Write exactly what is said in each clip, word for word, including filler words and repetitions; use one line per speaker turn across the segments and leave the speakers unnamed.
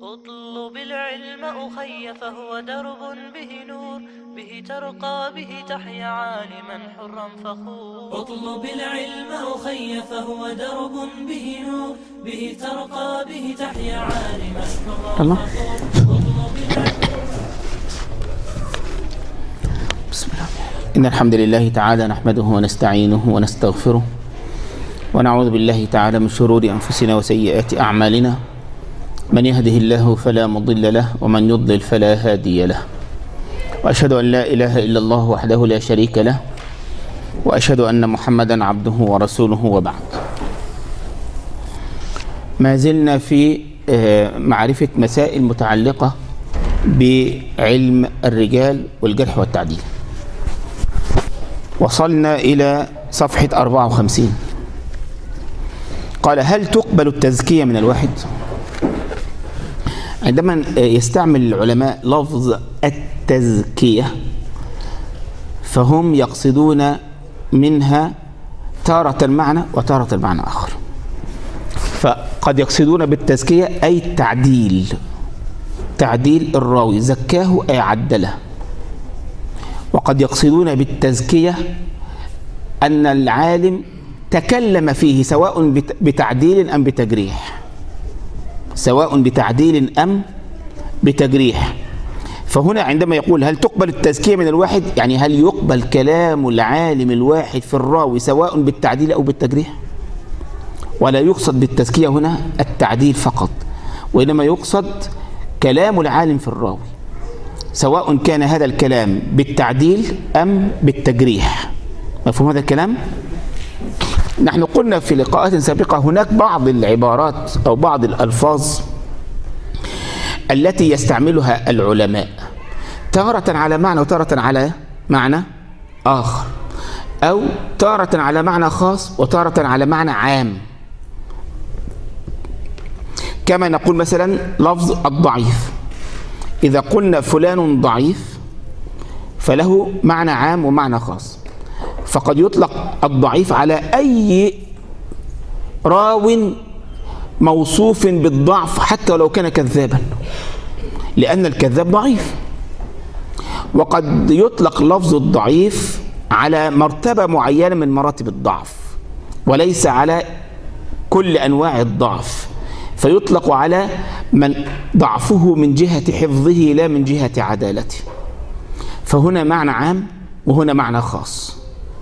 اطلب العلم أخي فهو درب به نور، به ترقى به تحيا عالما حرا فخور. اطلب العلم أخي فهو درب به نور، به ترقى به تحيا عالما حرا فخور.
بسم الله. إن الحمد لله تعالى نحمده ونستعينه ونستغفره، ونعوذ بالله تعالى من شرور أنفسنا وسيئات أعمالنا. من يهده الله فلا مضل له، ومن يضلل فلا هادي له. وأشهد أن لا إله إلا الله وحده لا شريك له، وأشهد أن محمدا عبده ورسوله، وبعد. ما زلنا في معرفة مسائل متعلقة بعلم الرجال والجرح والتعديل. وصلنا إلى صفحة أربعة وخمسين. قال: هل تقبل التزكية من الواحد؟ عندما يستعمل العلماء لفظ التزكية فهم يقصدون منها تارة المعنى وتارة المعنى آخر. فقد يقصدون بالتزكية أي التعديل، تعديل الراوي، زكاه أي عدله. وقد يقصدون بالتزكية أن العالم تكلم فيه سواء بتعديل أم بتجريح، سواء بتعديل أم بتجريح. فهنا عندما يقول هل تقبل التزكية من الواحد، يعني هل يقبل كلام العالم الواحد في الراوي سواء بالتعديل أو بالتجريح؟ ولا يقصد بالتزكية هنا التعديل فقط، وإنما يقصد كلام العالم في الراوي سواء كان هذا الكلام بالتعديل أم بالتجريح. مفهوم هذا الكلام؟ نحن قلنا في لقاءات سابقة هناك بعض العبارات أو بعض الألفاظ التي يستعملها العلماء تارة على معنى وتارة على معنى آخر، أو تارة على معنى خاص وتارة على معنى عام. كما نقول مثلا لفظ الضعيف، إذا قلنا فلان ضعيف فله معنى عام ومعنى خاص. فقد يطلق الضعيف على أي راو موصوف بالضعف حتى لو كان كذابا، لأن الكذاب ضعيف. وقد يطلق لفظ الضعيف على مرتبة معينة من مراتب الضعف وليس على كل أنواع الضعف، فيطلق على من ضعفه من جهة حفظه لا من جهة عدالته. فهنا معنى عام وهنا معنى خاص.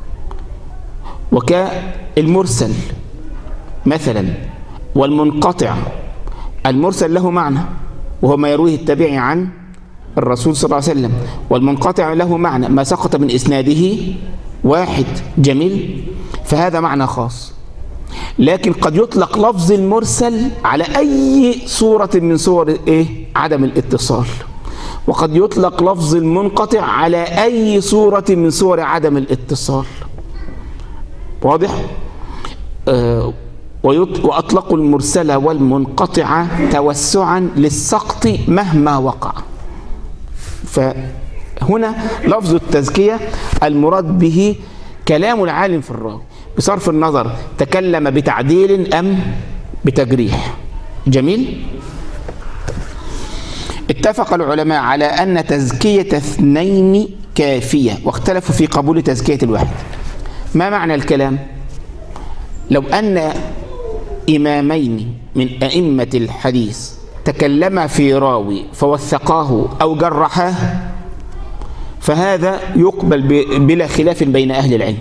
وكالمرسل مثلا والمنقطع، المرسل له معنى وهو ما يرويه التابعي عن الرسول صلى الله عليه وسلم، والمنقطع له معنى ما سقط من إسناده واحد. جميل؟ فهذا معنى خاص. لكن قد يطلق لفظ المرسل على أي صورة من صور إيه؟ عدم الاتصال. وقد يطلق لفظ المنقطع على أي صورة من صور عدم الاتصال. واضح؟ آه وأطلقوا المرسلة والمنقطعة توسعا للسقط مهما وقع. فهنا لفظ التزكية المراد به كلام العالم في الراوي بصرف النظر تكلم بتعديل أم بتجريح. جميل؟ اتفق العلماء على أن تزكية اثنين كافية، واختلفوا في قبول تزكية الواحد. ما معنى الكلام؟ لو أن إمامين من أئمة الحديث تكلما في راوي فوثقاه أو جرحاه فهذا يقبل بلا خلاف بين أهل العلم،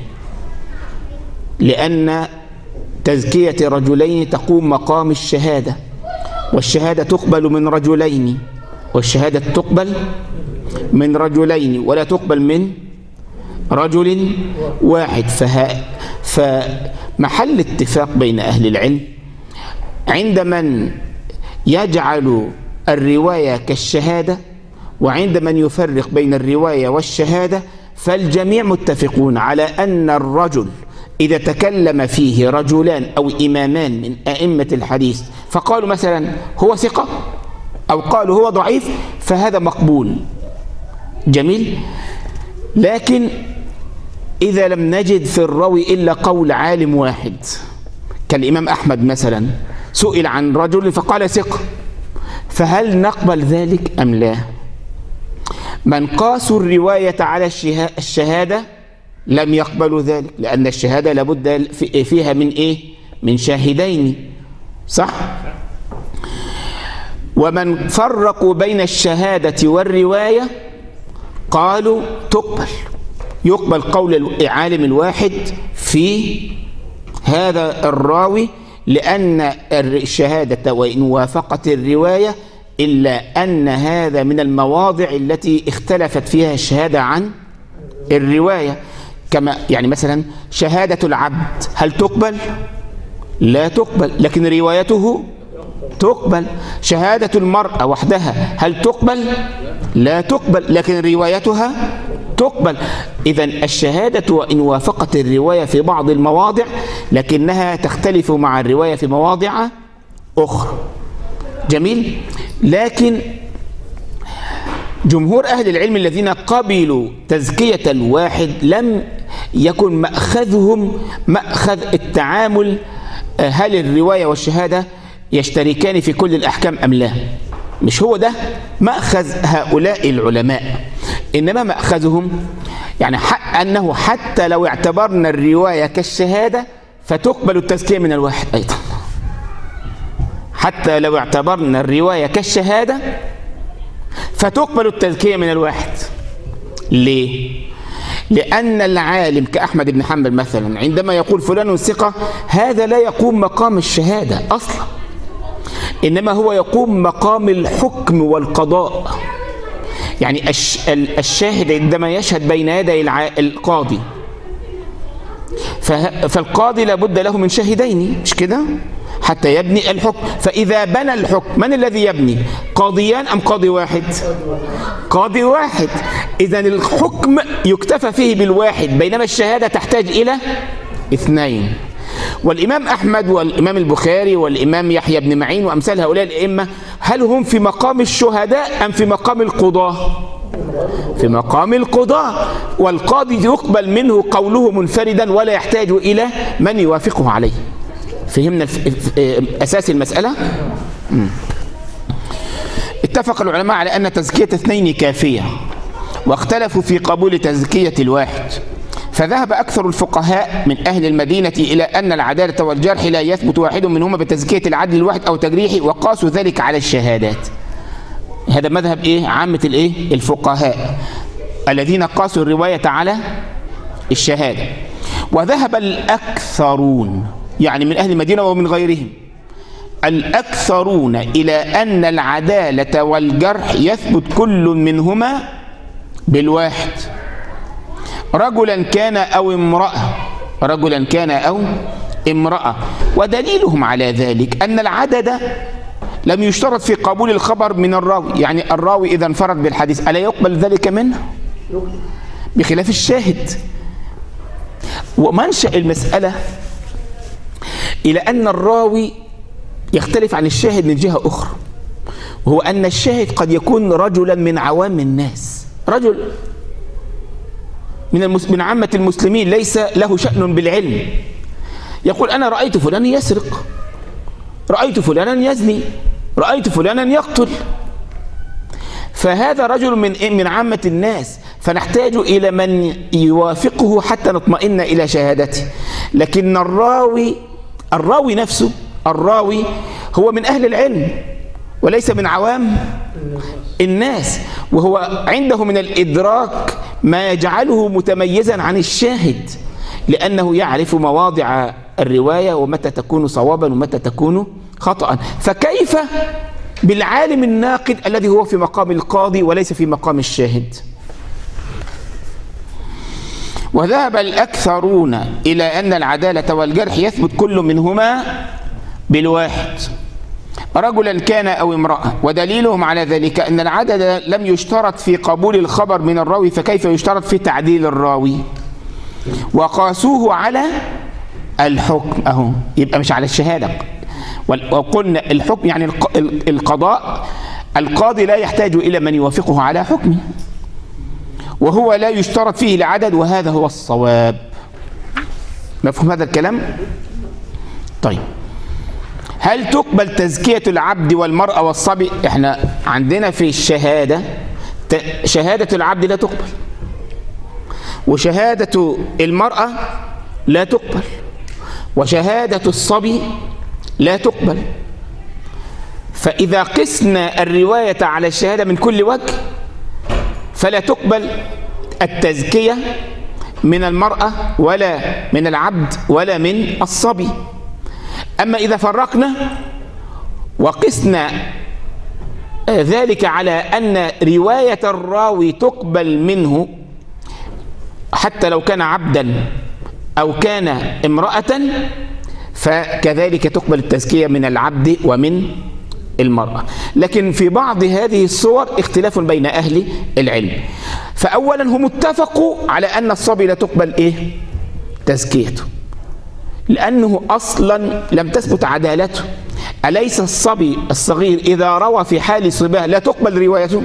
لأن تزكية رجلين تقوم مقام الشهادة، والشهادة تقبل من رجلين، والشهادة تقبل من رجلين ولا تقبل من رجل واحد. فها فمحل اتفاق بين أهل العلم عند من يجعل الرواية كالشهادة وعند من يفرق بين الرواية والشهادة، فالجميع متفقون على أن الرجل إذا تكلم فيه رجلان أو إمامان من أئمة الحديث فقالوا مثلا هو ثقة أو قالوا هو ضعيف فهذا مقبول. جميل؟ لكن إذا لم نجد في الراوي إلا قول عالم واحد كالإمام أحمد مثلا، سئل عن رجل فقال ثقة، فهل نقبل ذلك أم لا؟ من قاسوا الرواية على الشهادة لم يقبلوا ذلك، لأن الشهادة لابد فيها من إيه؟ من شاهدين، صح؟ ومن فرقوا بين الشهادة والرواية قالوا تقبل، يقبل قول العالم الواحد في هذا الراوي، لأن الشهادة وإن وافقت الرواية إلا أن هذا من المواضع التي اختلفت فيها الشهادة عن الرواية. كما يعني مثلا شهادة العبد هل تقبل؟ لا تقبل، لكن روايته تقبل. شهادة المرأة وحدها هل تقبل؟ لا تقبل، لكن روايتها تقبل. إذن الشهادة وإن وافقت الرواية في بعض المواضع لكنها تختلف مع الرواية في مواضع أخرى. جميل. لكن جمهور أهل العلم الذين قبلوا تزكية الواحد لم يكن مأخذهم مأخذ التعامل هل الرواية والشهادة يشتركان في كل الأحكام أم لا. مش هو ده مأخذ هؤلاء العلماء، إنما مأخذهم يعني أنه حتى لو اعتبرنا الرواية كالشهادة فتقبل التزكية من الواحد أيضا. حتى لو اعتبرنا الرواية كالشهادة فتقبل التزكية من الواحد. ليه؟ لأن العالم كأحمد بن حنبل مثلا عندما يقول فلان ثقة هذا لا يقوم مقام الشهادة أصلا، إنما هو يقوم مقام الحكم والقضاء. يعني الشاهد عندما يشهد بين يدي القاضي فالقاضي لابد له من شاهدين، مش كده؟ حتى يبني الحكم. فإذا بنى الحكم من الذي يبني؟ قاضيان أم قاضي واحد؟ قاضي واحد. إذن الحكم يكتفى فيه بالواحد، بينما الشهادة تحتاج إلى اثنين. والإمام أحمد والإمام البخاري والإمام يحيى بن معين وأمثال هؤلاء الأئمة هل هم في مقام الشهداء أم في مقام القضاة؟ في مقام القضاة، والقاضي يقبل منه قوله منفردا ولا يحتاج إلى من يوافقه عليه. فهمنا أساس المسألة؟ مم. اتفق العلماء على أن تزكية اثنين كافية، واختلفوا في قبول تزكية الواحد. فذهب أكثر الفقهاء من أهل المدينة إلى أن العدالة والجرح لا يثبت واحد منهما بتزكية العدل الواحد أو تجريحه، وقاسوا ذلك على الشهادات. هذا مذهب إيه؟ عامة الإيه؟ الفقهاء الذين قاسوا الرواية على الشهادة. وذهب الأكثرون يعني من أهل المدينة ومن غيرهم الأكثرون إلى أن العدالة والجرح يثبت كل منهما بالواحد، رجلا كان أو امرأة، رجلا كان أو امرأة. ودليلهم على ذلك أن العدد لم يشترط في قبول الخبر من الراوي. يعني الراوي إذا انفرد بالحديث ألا يقبل ذلك منه؟ بخلاف الشاهد. ومنشأ المسألة إلى أن الراوي يختلف عن الشاهد من جهة أخرى، وهو أن الشاهد قد يكون رجلا من عوام الناس، رجل من, من عامة المسلمين ليس له شأن بالعلم، يقول أنا رأيت فلانا يسرق، رأيت فلانا يزني، رأيت فلانا يقتل. فهذا رجل من من عامة الناس، فنحتاج إلى من يوافقه حتى نطمئن إلى شهادته. لكن الراوي الراوي نفسه الراوي هو من أهل العلم وليس من عوام الناس، وهو عنده من الإدراك ما يجعله متميزا عن الشاهد، لأنه يعرف مواضع الرواية ومتى تكون صوابا ومتى تكون خطأ. فكيف بالعالم الناقد الذي هو في مقام القاضي وليس في مقام الشاهد؟ وذهب الأكثرون إلى أن العدالة والجرح يثبت كل منهما بالواحد، رجلا كان أو امرأة. ودليلهم على ذلك أن العدد لم يشترط في قبول الخبر من الراوي، فكيف يشترط في تعديل الراوي؟ وقاسوه على الحكم، أهو يبقى مش على الشهادة. وقلنا الحكم يعني القضاء، القاضي لا يحتاج إلى من يوافقه على حكمه، وهو لا يشترط فيه العدد، وهذا هو الصواب. مفهوم هذا الكلام؟ طيب، هل تقبل تزكية العبد والمرأة والصبي؟ احنا عندنا في الشهادة شهادة العبد لا تقبل، وشهادة المرأة لا تقبل، وشهادة الصبي لا تقبل. فإذا قسنا الرواية على الشهادة من كل وجه فلا تقبل التزكية من المرأة ولا من العبد ولا من الصبي. أما إذا فرقنا وقسنا ذلك على أن رواية الراوي تقبل منه حتى لو كان عبدا أو كان امرأة، فكذلك تقبل التزكية من العبد ومن المرأة. لكن في بعض هذه الصور اختلاف بين أهل العلم. فأولا هم اتفقوا على أن الصبي لا تقبل إيه؟ تزكيته، لأنه أصلا لم تثبت عدالته. أليس الصبي الصغير إذا روى في حال صباه لا تقبل روايته؟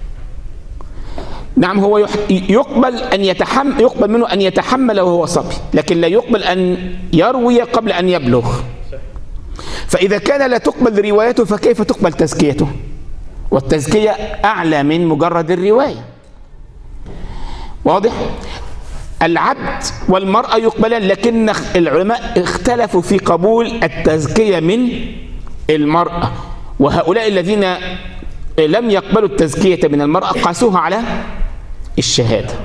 نعم، هو يقبل أن يتحمل يقبل منه أن يتحمل وهو صبي، لكن لا يقبل أن يروي قبل أن يبلغ. فإذا كان لا تقبل روايته فكيف تقبل تزكيته؟ والتزكية أعلى من مجرد الرواية. واضح؟ العبد والمرأة يقبلان، لكن العلماء اختلفوا في قبول التزكية من المرأة، وهؤلاء الذين لم يقبلوا التزكية من المرأة قاسوها على الشهادة.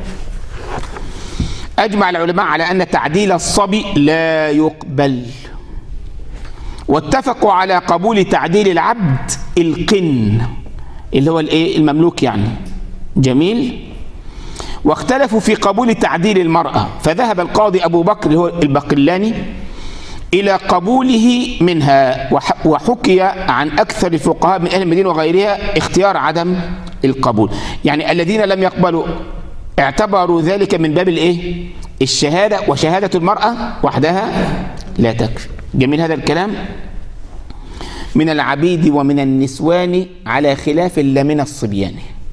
أجمع العلماء على أن تعديل الصبي لا يقبل، واتفقوا على قبول تعديل العبد القن اللي هو الايه؟ المملوك يعني. جميل. واختلفوا في قبول تعديل المرأة، فذهب القاضي أبو بكر اللي هو الباقلاني إلى قبوله منها، وحكي عن أكثر الفقهاء من أهل المدينة وغيرها اختيار عدم القبول. يعني الذين لم يقبلوا اعتبروا ذلك من باب الايه؟ الشهادة، وشهادة المرأة وحدها لا تكفي. جميل هذا الكلام. من العبيد ومن النسوان على خلاف لا من الصبيان.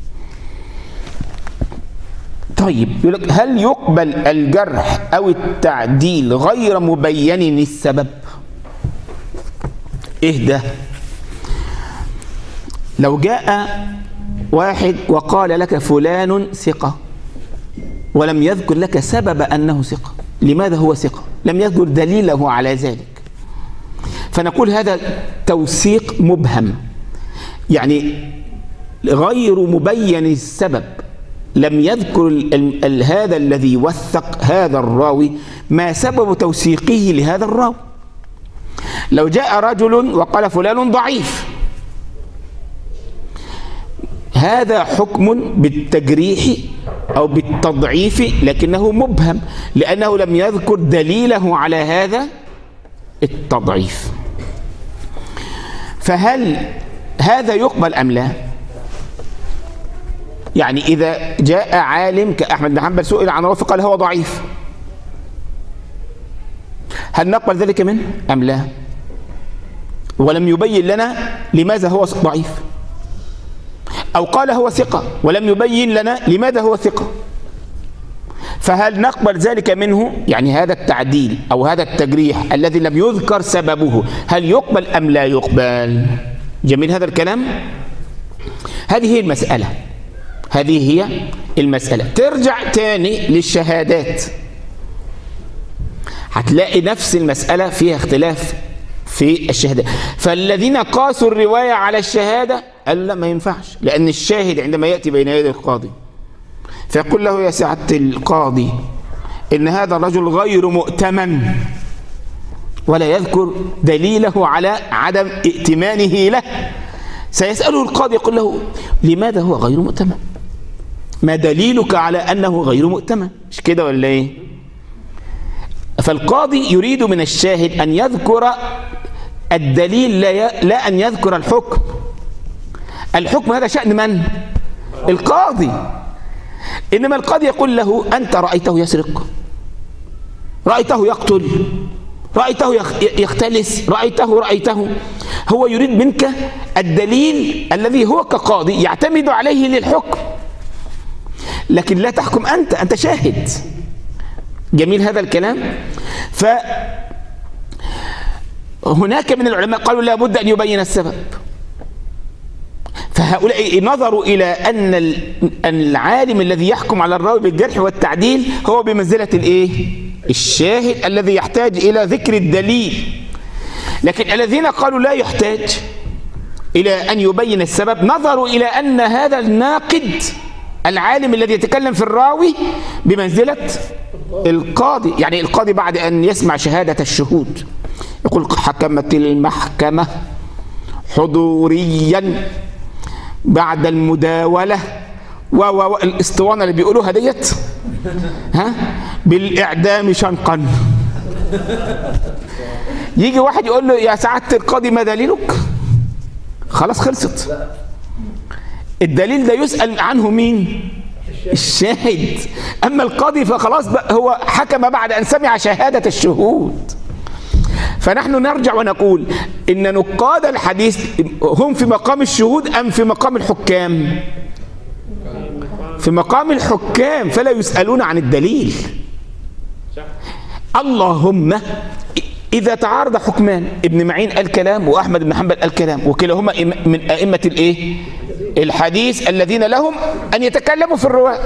طيب، هل يقبل الجرح أو التعديل غير مبين السبب؟ إيه ده؟ لو جاء واحد وقال لك فلان ثقة ولم يذكر لك سبب أنه ثقة، لماذا هو ثقة؟ لم يذكر دليله على ذلك، فنقول هذا توثيق مبهم، يعني غير مبين السبب. لم يذكر ال ال ال هذا الذي وثق هذا الراوي ما سبب توثيقه لهذا الراوي. لو جاء رجل وقال فلان ضعيف، هذا حكم بالتجريح أو بالتضعيف، لكنه مبهم لأنه لم يذكر دليله على هذا التضعيف. فهل هذا يقبل أم لا؟ يعني إذا جاء عالم كأحمد بن حنبل سئل عن راوي فقال هو ضعيف، هل نقبل ذلك منه أم لا؟ ولم يبين لنا لماذا هو ضعيف، أو قال هو ثقة ولم يبين لنا لماذا هو ثقة، فهل نقبل ذلك منه؟ يعني هذا التعديل أو هذا التجريح الذي لم يذكر سببه هل يقبل أم لا يقبل؟ جميل هذا الكلام. هذه هي المسألة، هذه هي المسألة. ترجع تاني للشهادات هتلاقي نفس المسألة فيها اختلاف في الشهادة. فالذين قاسوا الرواية على الشهادة قالوا لا ما ينفعش، لأن الشاهد عندما يأتي بين يدي القاضي فيقول له يا سعادة القاضي إن هذا الرجل غير مؤتمن، ولا يذكر دليله على عدم ائتمانه له، سيسأله القاضي يقول له لماذا هو غير مؤتمن؟ ما دليلك على أنه غير مؤتمن؟ مش كده ولا إيه؟ فالقاضي يريد من الشاهد أن يذكر الدليل لا, ي... لا أن يذكر الحكم. الحكم هذا شأن من؟ القاضي. إنما القاضي يقول له أنت رأيته يسرق، رأيته يقتل، رأيته يختلس، رأيته رأيته هو يريد منك الدليل الذي هو كقاضي يعتمد عليه للحكم، لكن لا تحكم أنت، أنت شاهد. جميل هذا الكلام. هناك من العلماء قالوا لا بد أن يبين السبب. فهؤلاء نظروا إلى أن العالم الذي يحكم على الراوي بالجرح والتعديل هو بمنزلة الإيه؟ الشاهد الذي يحتاج إلى ذكر الدليل. لكن الذين قالوا لا يحتاج إلى أن يبين السبب نظروا إلى أن هذا الناقد العالم الذي يتكلم في الراوي بمنزلة القاضي. يعني القاضي بعد أن يسمع شهادة الشهود يقول حكمت المحكمة حضوريا بعد المداولة والاسطوانة اللي بيقولوها ديت ها بالإعدام شنقا. يجي واحد يقول له يا سعادة القاضي ما دليلك؟ خلاص خلصت. الدليل ده يسأل عنه مين؟ الشاهد. أما القاضي فخلاص هو حكم بعد أن سمع شهادة الشهود. فنحن نرجع ونقول إن نقاد الحديث هم في مقام الشهود أم في مقام الحكام؟ في مقام الحكام، فلا يسألون عن الدليل. اللهم إذا تعارض حكمان، ابن معين قال كلام وأحمد بن حنبل قال كلام، وكلاهما من أئمة الإيه؟ الحديث الذين لهم أن يتكلموا في الرواة.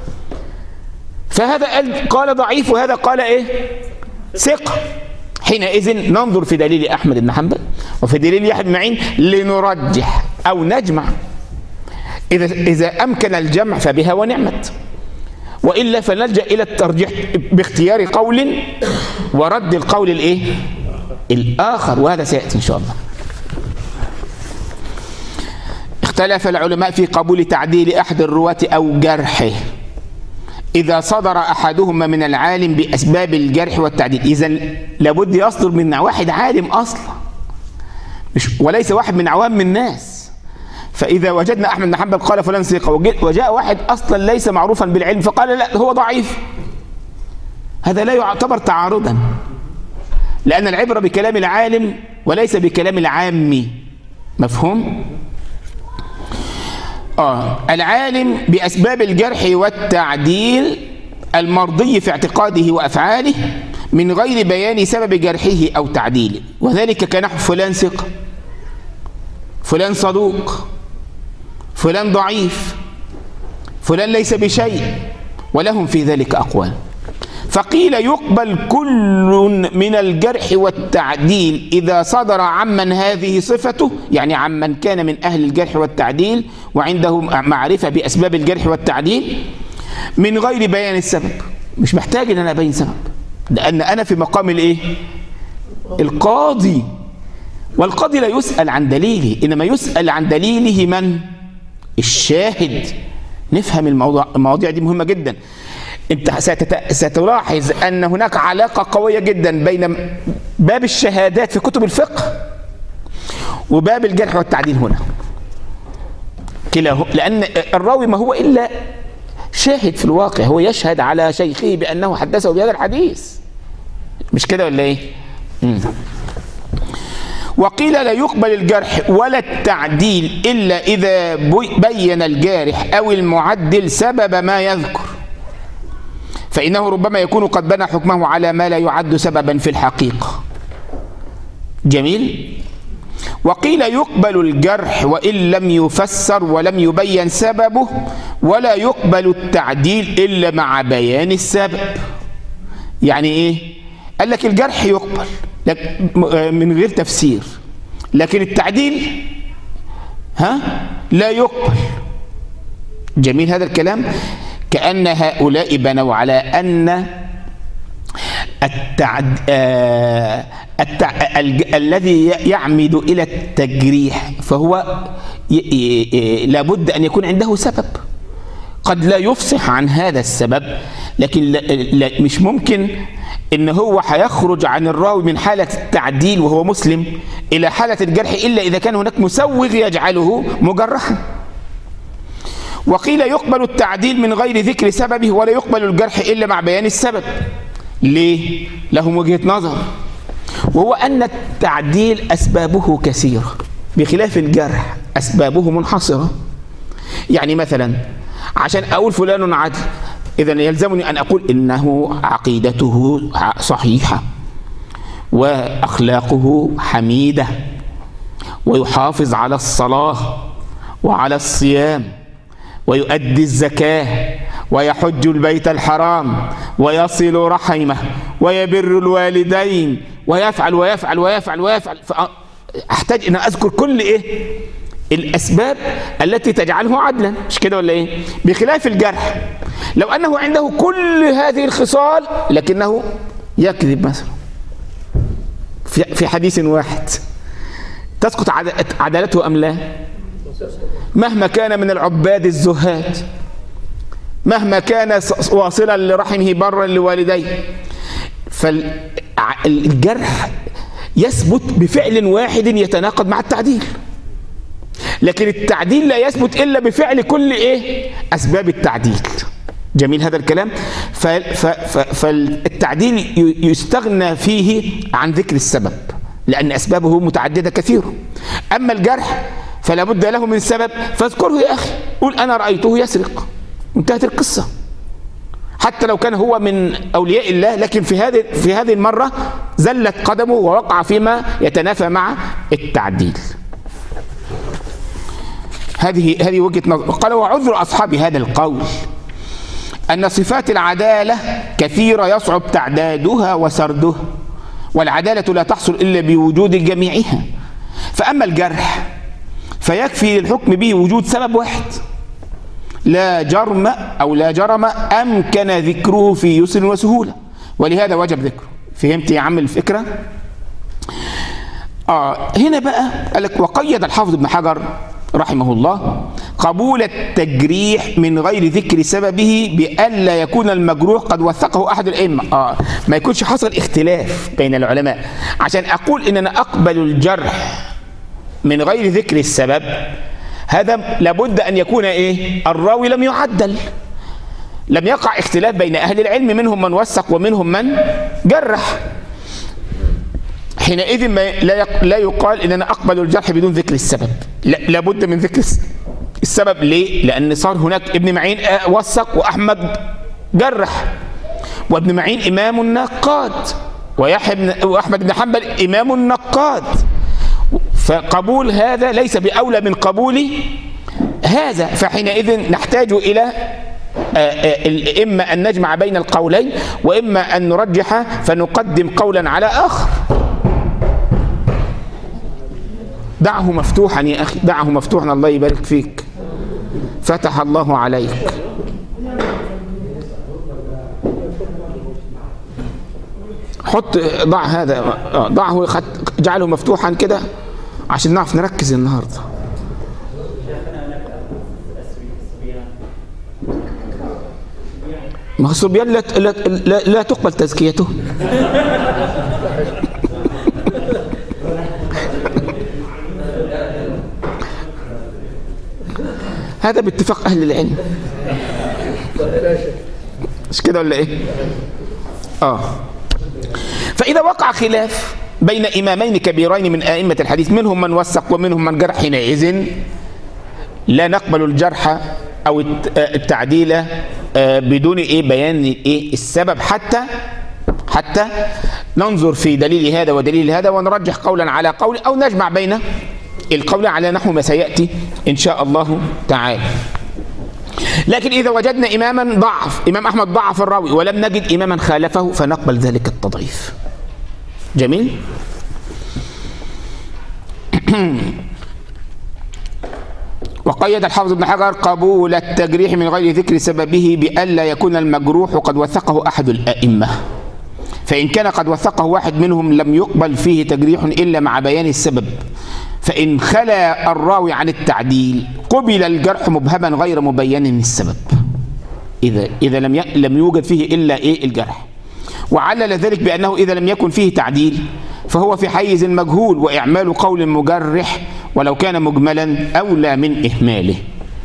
فهذا قال قال ضعيف وهذا قال إيه؟ ثقة. حينئذ ننظر في دليل أحمد بن حنبل وفي دليل يحيى بن معين لنرجح أو نجمع. إذا إذا أمكن الجمع فبها ونعمت، وإلا فنلجأ إلى الترجيح باختيار قول ورد القول الإيه؟ الآخر، وهذا سيأتي إن شاء الله. اختلف العلماء في قبول تعديل أحد الرواة أو جرحه إذا صدر أحدهما من العالم بأسباب الجرح والتعديل. إذن لابد يصدر من واحد عالم أصلا، مش وليس واحد من عوام الناس. فإذا وجدنا أحمد بن حنبل قال فلان ثقة وجاء واحد أصلا ليس معروفا بالعلم فقال لا هو ضعيف، هذا لا يعتبر تعارضا، لأن العبرة بكلام العالم وليس بكلام العامي. مفهوم؟ آه العالم بأسباب الجرح والتعديل المرضي في اعتقاده وأفعاله من غير بيان سبب جرحه أو تعديله، وذلك كنحو فلان ثقة، فلان صدوق، فلان ضعيف، فلان ليس بشيء، ولهم في ذلك أقوال. فقيل يقبل كل من الجرح والتعديل إذا صدر عمن هذه صفته، يعني عمن كان من أهل الجرح والتعديل وعنده معرفة بأسباب الجرح والتعديل من غير بيان السبب. مش محتاج أن أنا أبين سبب، لأن أنا في مقام الإيه؟ القاضي، والقاضي لا يسأل عن دليله، إنما يسأل عن دليله من؟ الشاهد. نفهم الموضوع، المواضيع دي مهمة جدا. انت ستلاحظ ان هناك علاقة قوية جدا بين باب الشهادات في كتب الفقه وباب الجرح والتعديل هنا كلاه، لان الراوي ما هو الا شاهد في الواقع، هو يشهد على شيخه بانه حدثه بهذا الحديث، مش كده ولا ايه؟ مم. وقيل لا يقبل الجرح ولا التعديل الا اذا بين الجارح او المعدل سبب ما يذكر، فإنه ربما يكون قد بنى حكمه على ما لا يعد سببا في الحقيقة. جميل. وقيل يقبل الجرح وإن لم يفسر ولم يبين سببه، ولا يقبل التعديل إلا مع بيان السبب. يعني إيه؟ قال لك الجرح يقبل من غير تفسير، لكن التعديل ها لا يقبل. جميل هذا الكلام. كأن هؤلاء بنوا على أن التعد... آه... التع... ال... الذي يعمد إلى التجريح فهو ي... ي... لابد أن يكون عنده سبب، قد لا يفصح عن هذا السبب، لكن لا... لا... مش ممكن إن هو هيخرج عن الراوي من حالة التعديل وهو مسلم إلى حالة الجرح إلا إذا كان هناك مسوغ يجعله مجرحا. وقيل يقبل التعديل من غير ذكر سببه ولا يقبل الجرح إلا مع بيان السبب. ليه؟ لهم وجهة نظر، وهو أن التعديل أسبابه كثيرة بخلاف الجرح أسبابه منحصرة. يعني مثلا عشان أقول فلان عدل إذن يلزمني أن أقول إنه عقيدته صحيحة وأخلاقه حميدة، ويحافظ على الصلاة وعلى الصيام، ويؤدي الزكاة، ويحج البيت الحرام، ويصل رحمه، ويبر الوالدين، ويفعل ويفعل ويفعل ويفعل. فأحتاج أن أذكر كل إيه الأسباب التي تجعله عدلا، مش كده ولا إيه؟ بخلاف الجرح، لو أنه عنده كل هذه الخصال لكنه يكذب مثلا في حديث واحد، تسقط عدالته أم لا؟ مهما كان من العباد الزهاد، مهما كان واصلا لرحمه برا لوالديه، فالجرح يثبت بفعل واحد يتناقض مع التعديل، لكن التعديل لا يثبت إلا بفعل كل إيه؟ أسباب التعديل. جميل هذا الكلام. فالتعديل يستغنى فيه عن ذكر السبب لأن أسبابه متعددة كثيرة. أما الجرح فلا بد له من سبب، فاذكره يا أخي، قول أنا رأيته يسرق، انتهت القصة. حتى لو كان هو من أولياء الله، لكن في هذه في هذه المرة زلت قدمه ووقع فيما يتنافى مع التعديل. هذه هذه وجهة نظر. قال وعذر أصحاب هذا القول أن صفات العدالة كثيرة يصعب تعدادها وسردها، والعدالة لا تحصل إلا بوجود جميعها. فأما الجرح فيكفي للحكم به وجود سبب واحد لا جرم أو لا جرم أمكن ذكره في يسر وسهولة، ولهذا وجب ذكره. فهمت يا عم الفكرة؟ آه هنا بقى قال لك وقيد الحافظ ابن حجر رحمه الله قبول التجريح من غير ذكر سببه بألا يكون المجروح قد وثقه أحد الأئمة. آه ما يكونش حصل اختلاف بين العلماء عشان أقول إن أنا أقبل الجرح من غير ذكر السبب. هذا لابد أن يكون إيه؟ الراوي لم يعدل، لم يقع اختلاف بين أهل العلم، منهم من وثق ومنهم من جرح. حينئذ لا يقال إن أنا أقبل الجرح بدون ذكر السبب، لابد من ذكر السبب. ليه؟ لأن صار هناك ابن معين وثق وأحمد جرح، وابن معين إمام نقاد، وأحمد بن حنبل إمام نقاد، فقبول هذا ليس بأولى من قبول هذا. فحينئذ نحتاج إلى إما أن نجمع بين القولين، وإما أن نرجح فنقدم قولا على آخر. دعه مفتوحا يا أخي، دعه مفتوحا، الله يبارك فيك، فتح الله عليك. حط ضع هذا، ضعه، اجعله مفتوحا كده عشان نعرف نركز النهارده. ما هو الصبيان لا, لا, لا, لا تقبل تزكيته. هذا باتفاق أهل العلم، مش كده ولا إيه؟ آه فإذا وقع خلاف بين إمامين كبيرين من أئمة الحديث، منهم من وثق ومنهم من جرح، حينئذ لا نقبل الجرح أو التعديل بدون إيه بيان إيه السبب، حتى حتى ننظر في دليل هذا ودليل هذا ونرجح قولا على قول، أو نجمع بين القول على نحو ما سيأتي إن شاء الله تعالى. لكن إذا وجدنا إماما ضعف، إمام أحمد ضعف الراوي ولم نجد إماما خالفه، فنقبل ذلك التضعيف. جميل. وقيد الحافظ ابن حجر قبول التجريح من غير ذكر سببه بألا يكون المجروح قد وثقه أحد الأئمة، فإن كان قد وثقه واحد منهم لم يقبل فيه تجريح إلا مع بيان السبب، فإن خلا الراوي عن التعديل قبل الجرح مبهما غير مبين السبب، إذا إذا لم لم يوجد فيه إلا إيه الجرح. وعلل ذلك بأنه إذا لم يكن فيه تعديل فهو في حيز مجهول، وإعمال قول مجرح ولو كان مجملا أولى من إهماله.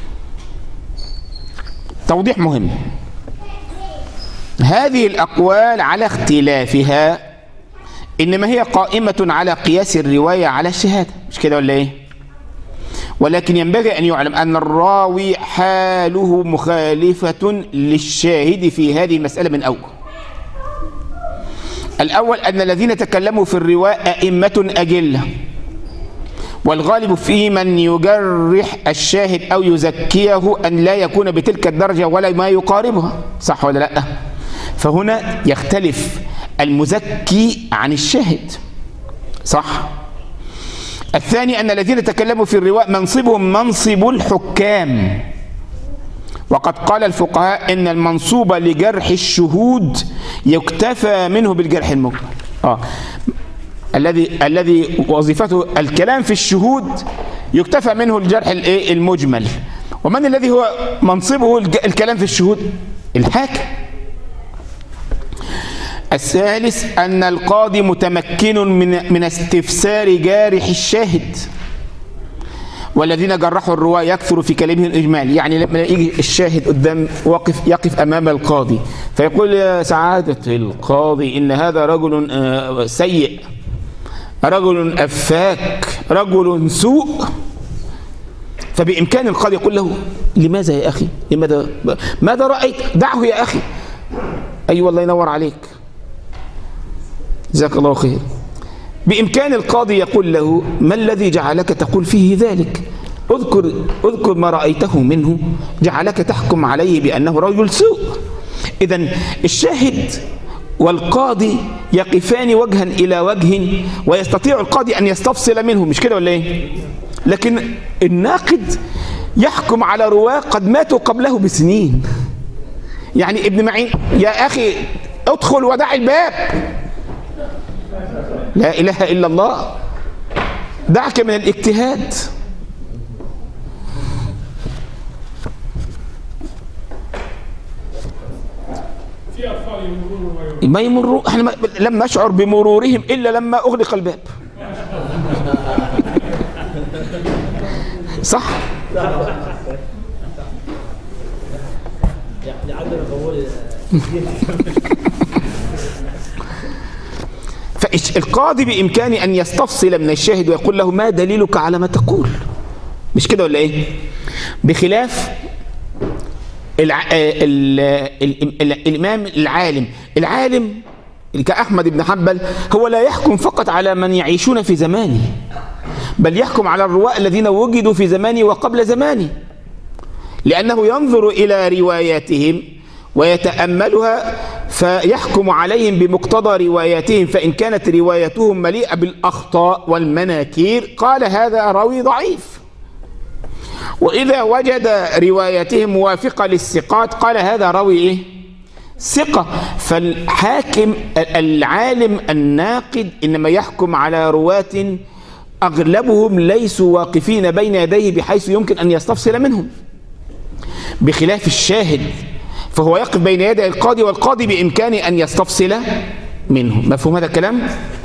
توضيح مهم، هذه الأقوال على اختلافها إنما هي قائمة على قياس الرواية على الشهادة، مش كده ولا إيه؟ ولكن ينبغي أن يعلم أن الراوي حاله مخالفة للشاهد في هذه المسألة من أول. الأول أن الذين تكلموا في الرواء أئمة أجلة، والغالب في من يجرح الشاهد أو يزكيه أن لا يكون بتلك الدرجة ولا ما يقاربها، صح ولا لا؟ فهنا يختلف المزكي عن الشاهد، صح؟ الثاني أن الذين تكلموا في الرواء منصبهم منصب الحكام، وقد قال الفقهاء إن المنصوب لجرح الشهود يكتفى منه بالجرح المجمل. آه. الذي الذي وظيفته الكلام في الشهود يكتفى منه الجرح الايه المجمل. ومن الذي هو منصبه الكلام في الشهود؟ الحاكم. الثالث أن القاضي متمكن من من استفسار جارح الشاهد، والذين جرحوا الرواة يكثر في كلامهم الإجمال. يعني لما يجي الشاهد قدام واقف يقف أمام القاضي فيقول يا سعادة القاضي إن هذا رجل سيء، رجل أفاك، رجل سوء، فبإمكان القاضي يقول له لماذا يا أخي؟ لماذا؟ ماذا رأيت؟ دعه يا أخي. أي أيوة والله ينور عليك، جزاك الله خير. بإمكان القاضي يقول له ما الذي جعلك تقول فيه ذلك؟ اذكر اذكر ما رأيته منه جعلك تحكم عليه بأنه رجل سوء. إذن الشاهد والقاضي يقفان وجها إلى وجه، ويستطيع القاضي أن يستفصل منه، مش كده ولا إيه؟ لكن الناقد يحكم على رواة قد ماتوا قبله بسنين. يعني ابن معين يا أخي ادخل ودع الباب، لا إله إلا الله، دعك من الاجتهاد.
في أطفال يمرون
ما يمروا، احنا ما لم نشعر بمرورهم إلا لما أغلق الباب، صح؟ فالقاضي بإمكانه أن يستفصل من الشاهد ويقول له ما دليلك على ما تقول، مش كده ولا إيه؟ بخلاف الع... ال... ال... ال... الإمام العالم العالم كأحمد بن حنبل هو لا يحكم فقط على من يعيشون في زمانه، بل يحكم على الرواة الذين وجدوا في زمانه وقبل زمانه، لأنه ينظر إلى رواياتهم ويتأملها فيحكم عليهم بمقتضى رواياتهم، فإن كانت روايتهم مليئة بالأخطاء والمناكير قال هذا راوي ضعيف، وإذا وجد رواياتهم موافقة للثقات قال هذا راوي إيه؟ ثقة. فالحاكم العالم الناقد إنما يحكم على رواة أغلبهم ليسوا واقفين بين يديه بحيث يمكن أن يستفصل منهم، بخلاف الشاهد فهو يقف بين يدي القاضي والقاضي بإمكانه أن يستفصل منه. مفهوم هذا الكلام؟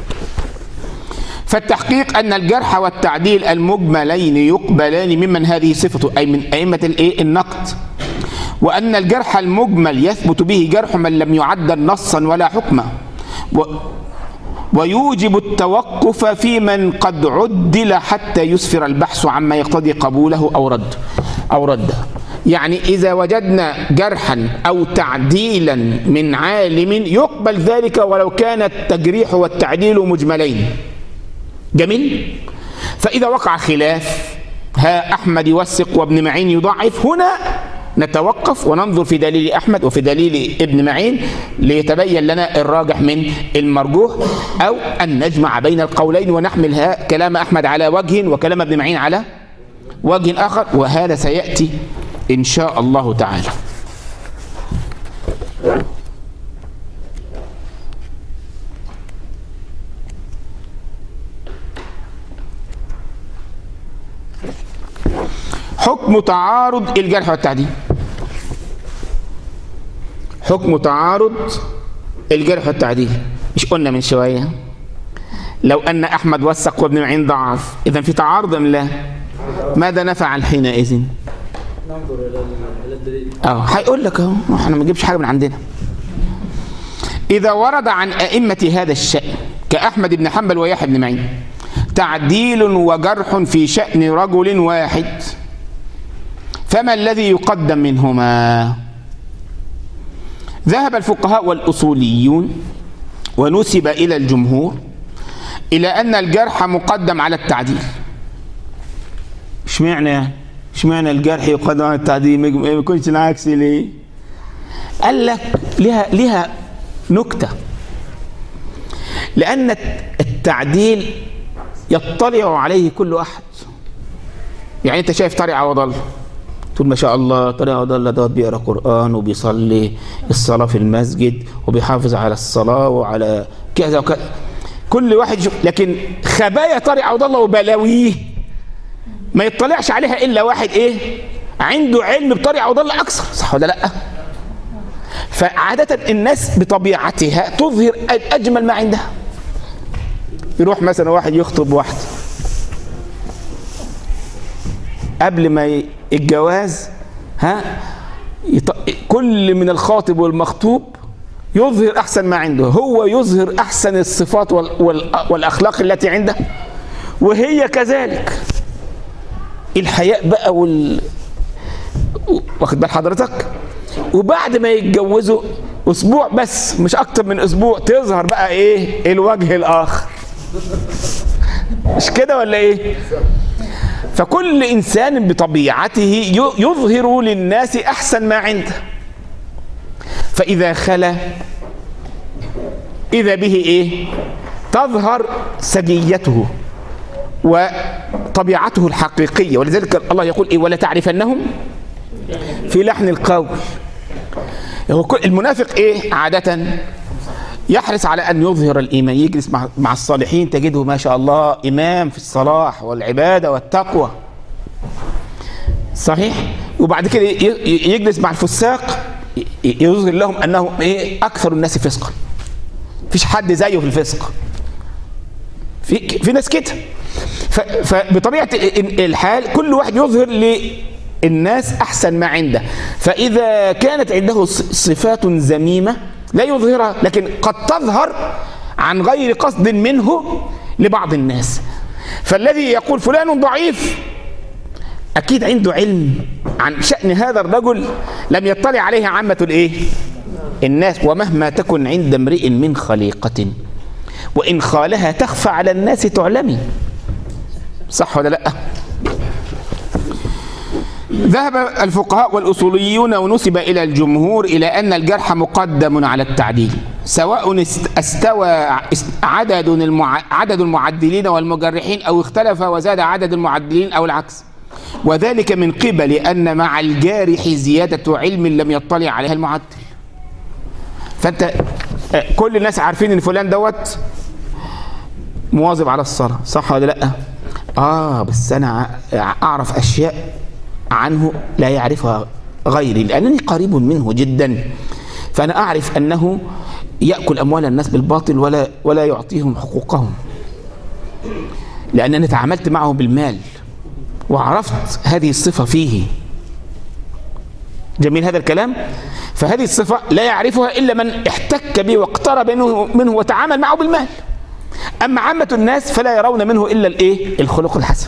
فالتحقيق أن الجرح والتعديل المجملين يقبلان ممن هذه صفته، أي من أئمة النقد، وأن الجرح المجمل يثبت به جرح من لم يعدل نصا ولا حكما، و ويوجب التوقف في من قد عدل حتى يسفر البحث عما يقتضي قبوله أو رد أو رده. يعني إذا وجدنا جرحا أو تعديلا من عالم يقبل ذلك ولو كان التجريح والتعديل مجملين. جميل؟ فإذا وقع خلاف، ها أحمد يوثق وابن معين يضعف، هنا نتوقف وننظر في دليل أحمد وفي دليل ابن معين ليتبين لنا الراجح من المرجوح، أو أن نجمع بين القولين ونحمل كلام أحمد على وجه وكلام ابن معين على وجه آخر، وهذا سيأتي إن شاء الله تعالى. حكم تعارض الجرح والتعديل. حكم تعارض الجرح والتعديل، مش قلنا من شوية لو أن أحمد وثق وابن معين ضعف، إذن في تعارض أم لا؟ ماذا نفعل حينئذ؟
ننظر إلى الدليل.
أه هيقول لك أهو، إحنا ما نجيبش حاجة من عندنا. إذا ورد عن أئمة هذا الشأن كأحمد بن حنبل ويحيى بن معين تعديل وجرح في شأن رجل واحد، فما الذي يقدم منهما؟ ذهب الفقهاء والأصوليون ونسب إلى الجمهور إلى أن الجرح مقدم على التعديل. اشمعنى يعني؟ اشمعنى الجرح يقدم على التعديل؟ ما يكونش العكس ليه؟ قال لك لها لها نكتة، لأن التعديل يطلع عليه كل أحد. يعني أنت شايف طارق عوض الله تقول ما شاء الله طارق عوض الله دوت بيقرأ قرآن وبيصلي الصلاة في المسجد وبيحافظ على الصلاة وعلى كذا وكذا، كل واحد يشوف. لكن خبايا طارق عوض الله وبلاويه ما يطلعش عليها إلا واحد إيه؟ عنده علم بطارق عوض الله أكثر، صح ولا لأ؟ فعادة الناس بطبيعتها تظهر أجمل ما عندها. يروح مثلا واحد يخطب واحدة قبل ما الجواز، ها يط... كل من الخاطب والمخطوب يظهر أحسن ما عنده، هو يظهر أحسن الصفات وال... وال... والأخلاق التي عنده، وهي كذلك. الحياء بقى وال... واخد بال حضرتك؟ وبعد ما يتجوزوا اسبوع بس، مش اكتر من اسبوع، تظهر بقى ايه؟ الوجه الاخر. مش كده ولا ايه؟ فكل انسان بطبيعته يظهر للناس احسن ما عنده، فاذا خلا اذا به ايه؟ تظهر سجيته وطبيعته الحقيقيه. ولذلك الله يقول ايه؟ ولا تعرفنهم في لحن القول. المنافق ايه عادة؟ يحرص على ان يظهر الايمان، يجلس مع مع الصالحين تجده ما شاء الله امام في الصلاح والعبادة والتقوى، صحيح؟ وبعد كده يجلس مع الفساق يظهر لهم انه ايه؟ اكثر الناس فسقا، مفيش حد زيه في الفسق. في في ناس كده. فبطبيعة الحال كل واحد يظهر ل الناس أحسن ما عنده، فإذا كانت عنده صفات ذميمة لا يظهرها، لكن قد تظهر عن غير قصد منه لبعض الناس. فالذي يقول فلان ضعيف أكيد عنده علم عن شأن هذا الرجل لم يطلع عليه عامة الإيه؟ الناس. ومهما تكن عند امرئ من خليقة وإن خالها تخفى على الناس تعلمي، صح ولا لأ؟ ذهب الفقهاء والأصوليون ونسب إلى الجمهور إلى أن الجرح مقدم على التعديل، سواء استوى عدد المع... عدد المعدلين والمجرحين أو اختلف وزاد عدد المعدلين أو العكس، وذلك من قبل أن مع الجارح زيادة علم لم يطلع عليها المعدل. فأنت كل الناس عارفين إن فلان دوت مواظب على الصلاة، صح ولا لأ؟ آه بس أنا أعرف أشياء عنه لا يعرفها غيري لأنني قريب منه جدا، فأنا أعرف أنه يأكل أموال الناس بالباطل ولا ولا يعطيهم حقوقهم، لأنني تعاملت معه بالمال وعرفت هذه الصفة فيه. جميل هذا الكلام؟ فهذه الصفة لا يعرفها إلا من احتك به واقترب منه, منه وتعامل معه بالمال. أما عامة الناس فلا يرون منه إلا الإيه؟ الخلق الحسن.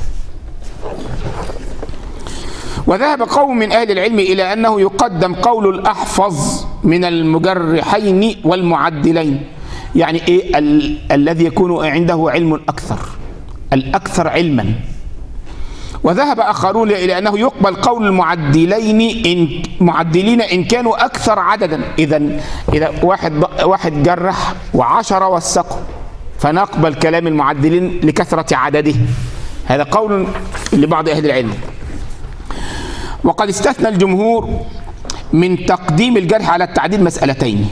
وذهب قوم من أهل العلم إلى أنه يقدم قول الأحفظ من المجرحين والمعدلين، يعني إيه؟ ال الذي يكون عنده علم أكثر، الأكثر علما. وذهب آخرون إلى أنه يقبل قول المعدلين إن معدلين إن كانوا أكثر عددا. إذا إذا واحد واحد جرح وعشرة وثقوا فنقبل كلام المعدلين لكثرة عدده. هذا قول لبعض أهل العلم. وقد استثنى الجمهور من تقديم الجرح على التعديل مسألتين،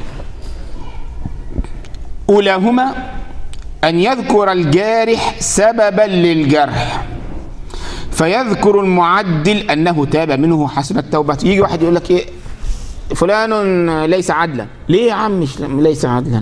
أولاهما أن يذكر الجارح سببا للجرح فيذكر المعدل أنه تاب منه حسب التوبة. يجي واحد يقول لك إيه؟ فلان ليس عدلا. ليه يا عم ليس عدلا؟